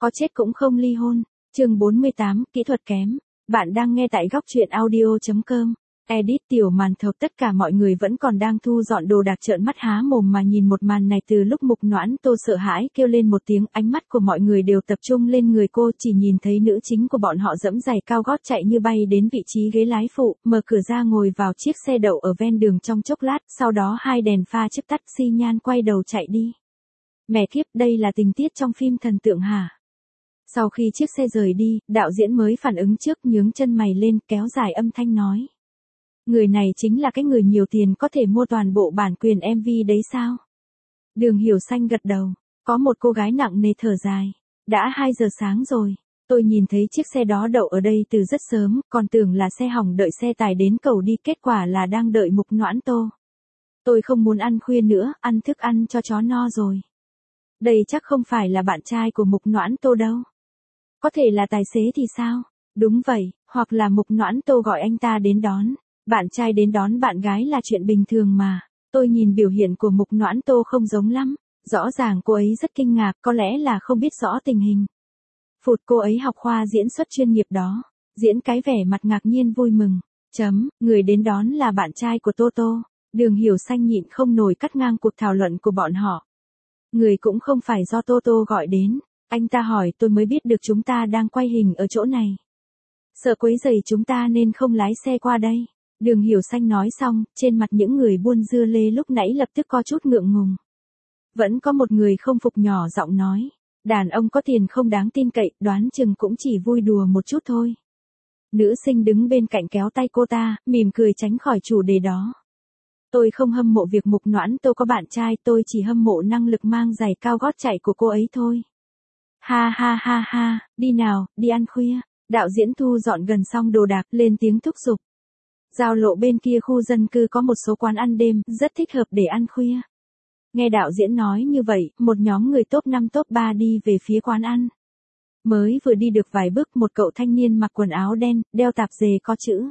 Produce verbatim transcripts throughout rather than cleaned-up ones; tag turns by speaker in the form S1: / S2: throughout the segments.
S1: có chết cũng không ly hôn. Chương bốn mươi tám, kỹ thuật kém. Bạn đang nghe tại góc truyện audio chấm com. Edit tiểu màn thầu, tất cả mọi người vẫn còn đang thu dọn đồ đạc trợn mắt há mồm mà nhìn một màn này. Từ lúc Mục Noãn Tô sợ hãi kêu lên một tiếng, ánh mắt của mọi người đều tập trung lên người cô, chỉ nhìn thấy nữ chính của bọn họ giẫm giày cao gót chạy như bay đến vị trí ghế lái phụ, mở cửa ra ngồi vào chiếc xe đậu ở ven đường trong chốc lát, sau đó hai đèn pha chớp tắt, xi nhan quay đầu chạy đi. Mẹ kiếp, đây là tình tiết trong phim thần tượng hả? Sau khi chiếc xe rời đi, đạo diễn mới phản ứng trước, nhướng chân mày lên, kéo dài âm thanh nói. Người này chính là cái người nhiều tiền có thể mua toàn bộ bản quyền em vê đấy sao? Đường Hiểu Xanh gật đầu, có một cô gái nặng nề thở dài. Đã hai giờ sáng rồi, tôi nhìn thấy chiếc xe đó đậu ở đây từ rất sớm, còn tưởng là xe hỏng đợi xe tải đến cầu đi, kết quả là đang đợi Mục Noãn Tô. Tôi không muốn ăn khuya nữa, ăn thức ăn cho chó no rồi. Đây chắc không phải là bạn trai của Mục Noãn Tô đâu. Có thể là tài xế thì sao? Đúng vậy, hoặc là Mục Noãn Tô gọi anh ta đến đón. Bạn trai đến đón bạn gái là chuyện bình thường mà. Tôi nhìn biểu hiện của Mục Noãn Tô không giống lắm. Rõ ràng cô ấy rất kinh ngạc, có lẽ là không biết rõ tình hình. Phụt, cô ấy học khoa diễn xuất chuyên nghiệp đó. Diễn cái vẻ mặt ngạc nhiên vui mừng. Chấm, người đến đón là bạn trai của Tô Tô. Đường Hiểu Xanh nhịn không nổi cắt ngang cuộc thảo luận của bọn họ. Người cũng không phải do Tô Tô gọi đến. Anh ta hỏi tôi mới biết được chúng ta đang quay hình ở chỗ này. Sợ quấy rầy chúng ta nên không lái xe qua đây. Đường Hiểu Xanh nói xong, trên mặt những người buôn dưa lê lúc nãy lập tức có chút ngượng ngùng. Vẫn có một người không phục nhỏ giọng nói. Đàn ông có tiền không đáng tin cậy, đoán chừng cũng chỉ vui đùa một chút thôi. Nữ sinh đứng bên cạnh kéo tay cô ta, mỉm cười tránh khỏi chủ đề đó. Tôi không hâm mộ việc Mục Noãn Tô có bạn trai, tôi chỉ hâm mộ năng lực mang giày cao gót chạy của cô ấy thôi. Ha ha ha ha, đi nào, đi ăn khuya. Đạo diễn thu dọn gần xong đồ đạc, lên tiếng thúc giục. Giao lộ bên kia khu dân cư có một số quán ăn đêm, rất thích hợp để ăn khuya. Nghe đạo diễn nói như vậy, một nhóm người top năm top ba đi về phía quán ăn. Mới vừa đi được vài bước, một cậu thanh niên mặc quần áo đen, đeo tạp dề có chữ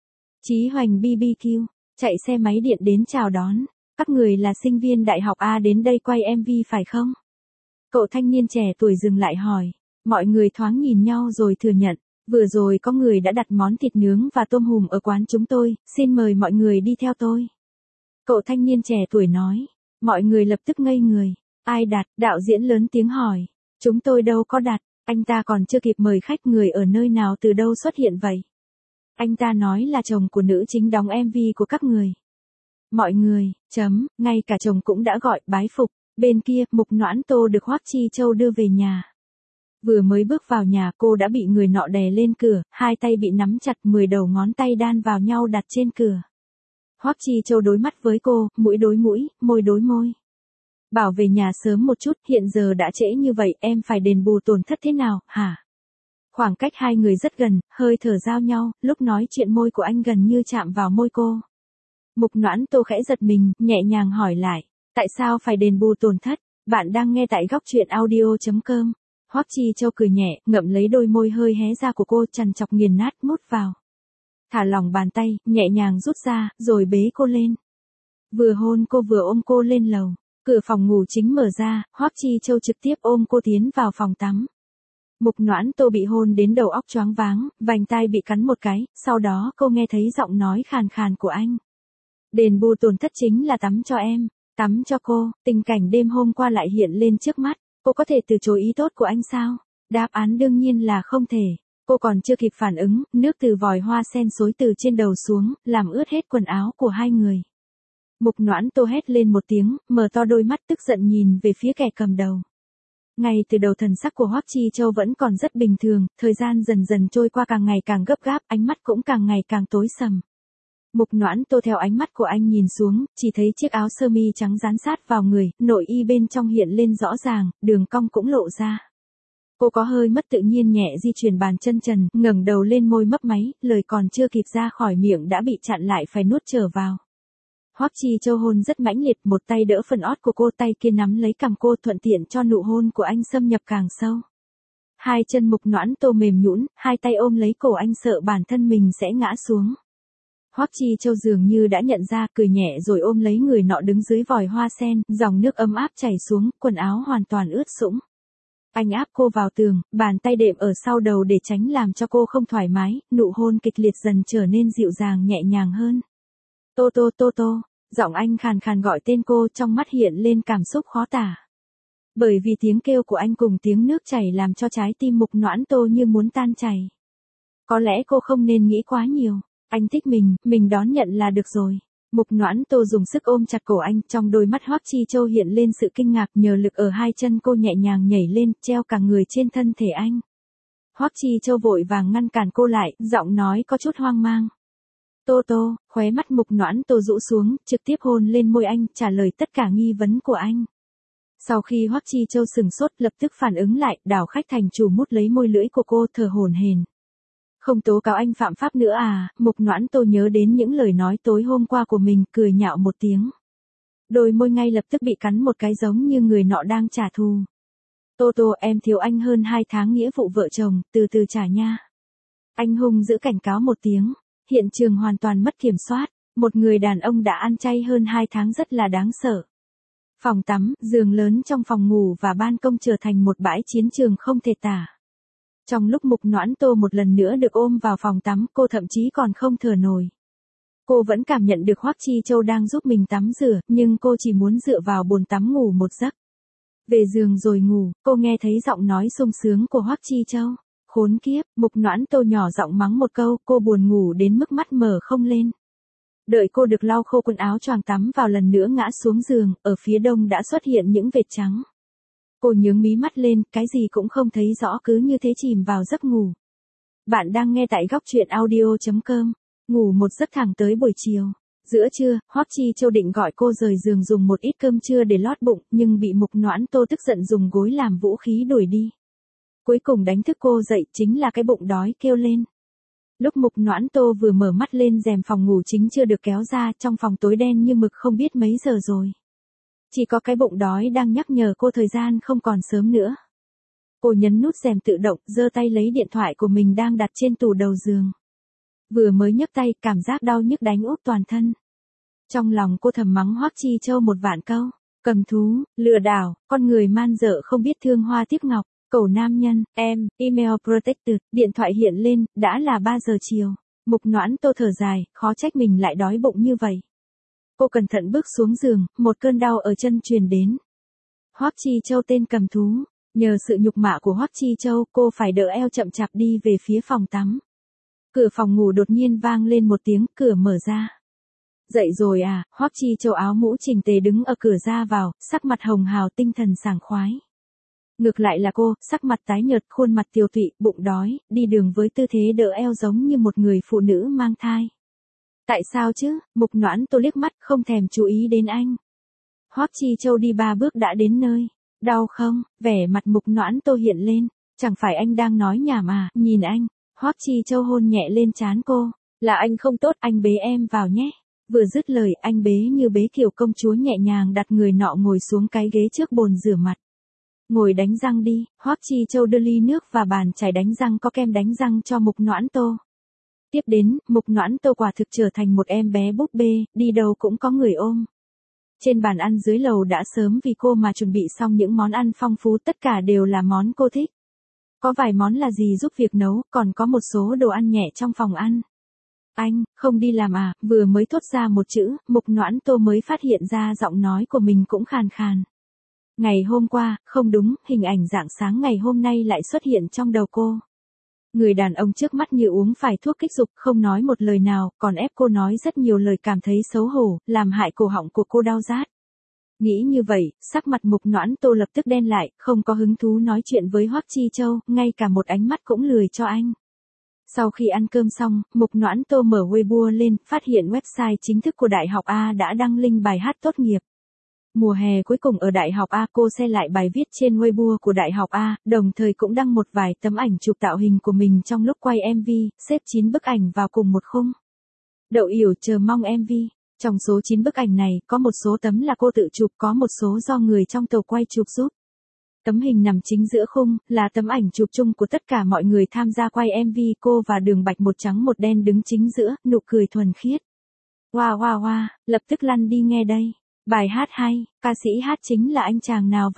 S1: Chí Hoành bê bê quy, chạy xe máy điện đến chào đón. Các người là sinh viên đại học A đến đây quay em vê phải không? Cậu thanh niên trẻ tuổi dừng lại hỏi. Mọi người thoáng nhìn nhau rồi thừa nhận. Vừa rồi có người đã đặt món thịt nướng và tôm hùm ở quán chúng tôi, xin mời mọi người đi theo tôi. Cậu thanh niên trẻ tuổi nói. Mọi người lập tức ngây người. Ai đặt? Đạo diễn lớn tiếng hỏi. Chúng tôi đâu có đặt, anh ta còn chưa kịp mời khách, người ở nơi nào từ đâu xuất hiện vậy? Anh ta nói là chồng của nữ chính đóng em vê của các người. Mọi người, chấm, ngay cả chồng cũng đã gọi, bái phục. Bên kia, Mục Noãn Tô được Hoắc Chi Châu đưa về nhà. Vừa mới bước vào nhà cô đã bị người nọ đè lên cửa, hai tay bị nắm chặt, mười đầu ngón tay đan vào nhau đặt trên cửa. Hoắc Chi Châu đối mắt với cô, mũi đối mũi, môi đối môi. Bảo về nhà sớm một chút, hiện giờ đã trễ như vậy, em phải đền bù tổn thất thế nào, hả? Khoảng cách hai người rất gần, hơi thở giao nhau, lúc nói chuyện môi của anh gần như chạm vào môi cô. Mục Noãn Tô khẽ giật mình, nhẹ nhàng hỏi lại. Tại sao phải đền bù tổn thất? Bạn đang nghe tại góc truyện audio chấm com. Hoắc Chi Châu cười nhẹ, ngậm lấy đôi môi hơi hé ra của cô, chằn chọc nghiền nát, mút vào. Thả lỏng bàn tay, nhẹ nhàng rút ra, rồi bế cô lên. Vừa hôn cô vừa ôm cô lên lầu. Cửa phòng ngủ chính mở ra, Hoắc Chi Châu trực tiếp ôm cô tiến vào phòng tắm. Mục Noãn Tô bị hôn đến đầu óc choáng váng, vành tai bị cắn một cái, sau đó cô nghe thấy giọng nói khàn khàn của anh. Đền bù tổn thất chính là tắm cho em. Tắm cho cô, tình cảnh đêm hôm qua lại hiện lên trước mắt. Cô có thể từ chối ý tốt của anh sao? Đáp án đương nhiên là không thể. Cô còn chưa kịp phản ứng, nước từ vòi hoa sen xối từ trên đầu xuống, làm ướt hết quần áo của hai người. Mục Noãn Tô hét lên một tiếng, mở to đôi mắt tức giận nhìn về phía kẻ cầm đầu. Ngay từ đầu thần sắc của Hoắc Chi Châu vẫn còn rất bình thường, thời gian dần dần trôi qua càng ngày càng gấp gáp, ánh mắt cũng càng ngày càng tối sầm. Mục Noãn Tô theo ánh mắt của anh nhìn xuống, chỉ thấy chiếc áo sơ mi trắng dán sát vào người, nội y bên trong hiện lên rõ ràng, đường cong cũng lộ ra. Cô có hơi mất tự nhiên nhẹ di chuyển bàn chân trần, ngẩng đầu lên, môi mấp máy, lời còn chưa kịp ra khỏi miệng đã bị chặn lại phải nuốt trở vào. Hoắc Chi Châu hôn rất mãnh liệt, một tay đỡ phần ót của cô, tay kia nắm lấy cằm cô, thuận tiện cho nụ hôn của anh xâm nhập càng sâu. Hai chân Mục Noãn Tô mềm nhũn, hai tay ôm lấy cổ anh, sợ bản thân mình sẽ ngã xuống. Hoắc Chi Châu dường như đã nhận ra, cười nhẹ rồi ôm lấy người nọ đứng dưới vòi hoa sen, dòng nước ấm áp chảy xuống, quần áo hoàn toàn ướt sũng. Anh áp cô vào tường, bàn tay đệm ở sau đầu để tránh làm cho cô không thoải mái, nụ hôn kịch liệt dần trở nên dịu dàng nhẹ nhàng hơn. Tô Tô Tô Tô, giọng anh khàn khàn gọi tên cô, trong mắt hiện lên cảm xúc khó tả. Bởi vì tiếng kêu của anh cùng tiếng nước chảy làm cho trái tim Mục Noãn Tô như muốn tan chảy. Có lẽ cô không nên nghĩ quá nhiều, anh thích mình, mình đón nhận là được rồi. Mục Noãn Tô dùng sức ôm chặt cổ anh, trong đôi mắt Hoắc Chi Châu hiện lên sự kinh ngạc, nhờ lực ở hai chân cô nhẹ nhàng nhảy lên, treo cả người trên thân thể anh. Hoắc Chi Châu vội vàng ngăn cản cô lại, giọng nói có chút hoang mang. Tô Tô, khóe mắt Mục Noãn Tô rũ xuống, trực tiếp hôn lên môi anh, trả lời tất cả nghi vấn của anh. Sau khi Hoắc Chi Châu sừng sốt, lập tức phản ứng lại, đảo khách thành chủ mút lấy môi lưỡi của cô, thở hổn hển. Không tố cáo anh phạm pháp nữa à? Mục Noãn Tô nhớ đến những lời nói tối hôm qua của mình, cười nhạo một tiếng. Đôi môi ngay lập tức bị cắn một cái giống như người nọ đang trả thù. Tô Tô, em thiếu anh hơn hai tháng nghĩa vụ vợ chồng, từ từ trả nha. Anh hung dữ cảnh cáo một tiếng. Hiện trường hoàn toàn mất kiểm soát. Một người đàn ông đã ăn chay hơn hai tháng rất là đáng sợ. Phòng tắm, giường lớn trong phòng ngủ và ban công trở thành một bãi chiến trường không thể tả. Trong lúc Mục Noãn Tô một lần nữa được ôm vào phòng tắm, cô thậm chí còn không thở nổi. Cô vẫn cảm nhận được Hoắc Chi Châu đang giúp mình tắm rửa, nhưng cô chỉ muốn dựa vào bồn tắm ngủ một giấc. Về giường rồi ngủ, cô nghe thấy giọng nói sung sướng của Hoắc Chi Châu. Khốn kiếp, Mục Noãn Tô nhỏ giọng mắng một câu, cô buồn ngủ đến mức mắt mở không lên. Đợi cô được lau khô quần áo choàng tắm vào lần nữa ngã xuống giường, ở phía đông đã xuất hiện những vệt trắng. Cô nhướng mí mắt lên, cái gì cũng không thấy rõ, cứ như thế chìm vào giấc ngủ. Bạn đang nghe tại góc truyện audio chấm com, ngủ một giấc thẳng tới buổi chiều. Giữa trưa, Hoắc Chi Châu định gọi cô rời giường dùng một ít cơm trưa để lót bụng, nhưng bị Mục Noãn Tô tức giận dùng gối làm vũ khí đuổi đi. Cuối cùng đánh thức cô dậy chính là cái bụng đói kêu lên. Lúc Mục Noãn Tô vừa mở mắt lên, rèm phòng ngủ chính chưa được kéo ra, trong phòng tối đen như mực không biết mấy giờ rồi. Chỉ có cái bụng đói đang nhắc nhở cô thời gian không còn sớm nữa. Cô nhấn nút rèm tự động, giơ tay lấy điện thoại của mình đang đặt trên tủ đầu giường. Vừa mới nhấc tay, cảm giác đau nhức đánh úp toàn thân. Trong lòng cô thầm mắng Hoắc Chi Châu một vạn câu, cầm thú, lừa đảo, con người man dợ không biết thương hoa tiếc ngọc, cẩu nam nhân, em, email protected, điện thoại hiện lên, đã là ba giờ chiều. Mục Noãn Tô thở dài, khó trách mình lại đói bụng như vậy. Cô cẩn thận bước xuống giường, một cơn đau ở chân truyền đến. Hoắc Chi Châu tên cầm thú, nhờ sự nhục mạ của Hoắc Chi Châu, cô phải đỡ eo chậm chạp đi về phía phòng tắm. Cửa phòng ngủ đột nhiên vang lên một tiếng, cửa mở ra. Dậy rồi à? Hoắc Chi Châu áo mũ chỉnh tề đứng ở cửa ra vào, sắc mặt hồng hào, tinh thần sảng khoái. Ngược lại là cô, sắc mặt tái nhợt, khuôn mặt tiều tụy, bụng đói, đi đường với tư thế đỡ eo giống như một người phụ nữ mang thai. Tại sao chứ? Mục Noãn Tô liếc mắt, không thèm chú ý đến anh. Hoắc Chi Châu đi ba bước đã đến nơi. Đau không? Vẻ mặt Mục Noãn Tô hiện lên. Chẳng phải anh đang nói nhảm à? Nhìn anh. Hoắc Chi Châu hôn nhẹ lên trán cô. Là anh không tốt, anh bế em vào nhé. Vừa dứt lời, anh bế như bế kiểu công chúa, nhẹ nhàng đặt người nọ ngồi xuống cái ghế trước bồn rửa mặt. Ngồi đánh răng đi. Hoắc Chi Châu đưa ly nước và bàn chải đánh răng có kem đánh răng cho Mục Noãn Tô. Tiếp đến, Mục Noãn Tô quả thực trở thành một em bé búp bê, đi đâu cũng có người ôm. Trên bàn ăn dưới lầu đã sớm vì cô mà chuẩn bị xong những món ăn phong phú, tất cả đều là món cô thích. Có vài món là dì giúp việc nấu, còn có một số đồ ăn nhẹ trong phòng ăn. Anh, không đi làm à? Vừa mới thốt ra một chữ, Mục Noãn Tô mới phát hiện ra giọng nói của mình cũng khàn khàn. Ngày hôm qua, không đúng, hình ảnh rạng sáng ngày hôm nay lại xuất hiện trong đầu cô. Người đàn ông trước mắt như uống phải thuốc kích dục, không nói một lời nào, còn ép cô nói rất nhiều lời, cảm thấy xấu hổ, làm hại cổ họng của cô đau rát. Nghĩ như vậy, sắc mặt Mục Noãn Tô lập tức đen lại, không có hứng thú nói chuyện với Hoắc Chi Châu, ngay cả một ánh mắt cũng lười cho anh. Sau khi ăn cơm xong, Mục Noãn Tô mở Weibo lên, phát hiện website chính thức của Đại học A đã đăng link bài hát tốt nghiệp. Mùa hè cuối cùng ở Đại học A, cô share lại bài viết trên Weibo của Đại học A, đồng thời cũng đăng một vài tấm ảnh chụp tạo hình của mình trong lúc quay em vê, xếp chín bức ảnh vào cùng một khung. Đậu yểu chờ mong em vê. Trong số chín bức ảnh này, có một số tấm là cô tự chụp, có một số do người trong tổ quay chụp giúp. Tấm hình nằm chính giữa khung, là tấm ảnh chụp chung của tất cả mọi người tham gia quay em vê, cô và Đường Bạch một trắng một đen đứng chính giữa, nụ cười thuần khiết. Wow wow wow, lập tức lăn đi nghe đây. Bài hát hay, ca sĩ hát chính là anh chàng nào vậy?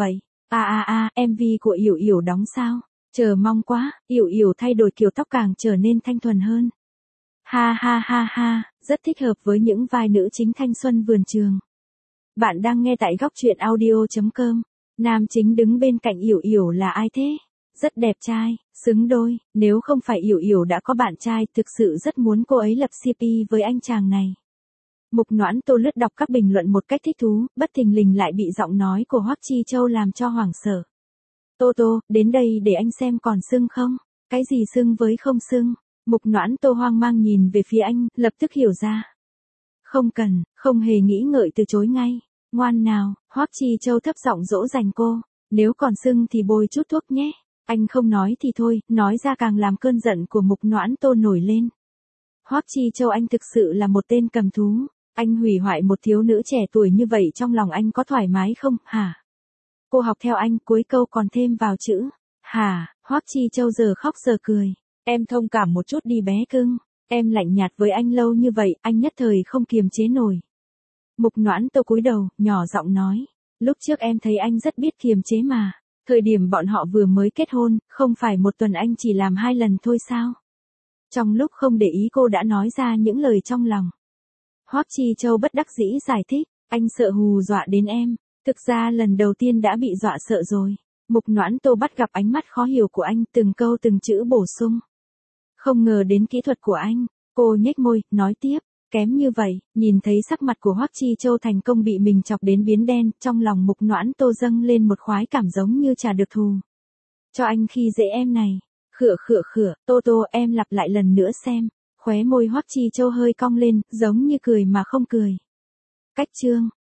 S1: A a a, em vê của Yểu Yểu đóng sao? Chờ mong quá, Yểu Yểu thay đổi kiểu tóc càng trở nên thanh thuần hơn. Ha ha ha ha, rất thích hợp với những vai nữ chính thanh xuân vườn trường. Bạn đang nghe tại góc truyện audio chấm com. Nam chính đứng bên cạnh Yểu Yểu là ai thế? Rất đẹp trai, xứng đôi, nếu không phải Yểu Yểu đã có bạn trai, thực sự rất muốn cô ấy lập xê pê với anh chàng này. Mục Noãn Tô lướt đọc các bình luận một cách thích thú, bất thình lình lại bị giọng nói của Hoắc Chi Châu làm cho hoảng sợ. Tô Tô, đến đây để anh xem còn sưng không? Cái gì sưng với không sưng? Mục Noãn Tô hoang mang nhìn về phía anh, lập tức hiểu ra. Không cần, không hề nghĩ ngợi từ chối ngay. Ngoan nào, Hoắc Chi Châu thấp giọng dỗ dành cô. Nếu còn sưng thì bôi chút thuốc nhé. Anh không nói thì thôi, nói ra càng làm cơn giận của Mục Noãn Tô nổi lên. Hoắc Chi Châu, anh thực sự là một tên cầm thú. Anh hủy hoại một thiếu nữ trẻ tuổi như vậy, trong lòng anh có thoải mái không, hả? Cô học theo anh, cuối câu còn thêm vào chữ hả. Hoắc Chi Châu giờ khóc giờ cười. Em thông cảm một chút đi bé cưng. Em lạnh nhạt với anh lâu như vậy, anh nhất thời không kiềm chế nổi. Mục Noãn Tô cúi đầu, nhỏ giọng nói. Lúc trước em thấy anh rất biết kiềm chế mà. Thời điểm bọn họ vừa mới kết hôn, không phải một tuần anh chỉ làm hai lần thôi sao? Trong lúc không để ý cô đã nói ra những lời trong lòng. Hoắc Chi Châu bất đắc dĩ giải thích, anh sợ hù dọa đến em. Thực ra lần đầu tiên đã bị dọa sợ rồi. Mục Noãn Tô bắt gặp ánh mắt khó hiểu của anh, từng câu từng chữ bổ sung. Không ngờ đến kỹ thuật của anh, cô nhếch môi, nói tiếp, kém như vậy, nhìn thấy sắc mặt của Hoắc Chi Châu thành công bị mình chọc đến biến đen, trong lòng Mục Noãn Tô dâng lên một khoái cảm giống như trả được thù. Cho anh khi dễ em này, khựa khựa khựa, Tô Tô em lặp lại lần nữa xem, khóe môi Hoắc Chi Châu hơi cong lên, giống như cười mà không cười. Cách chương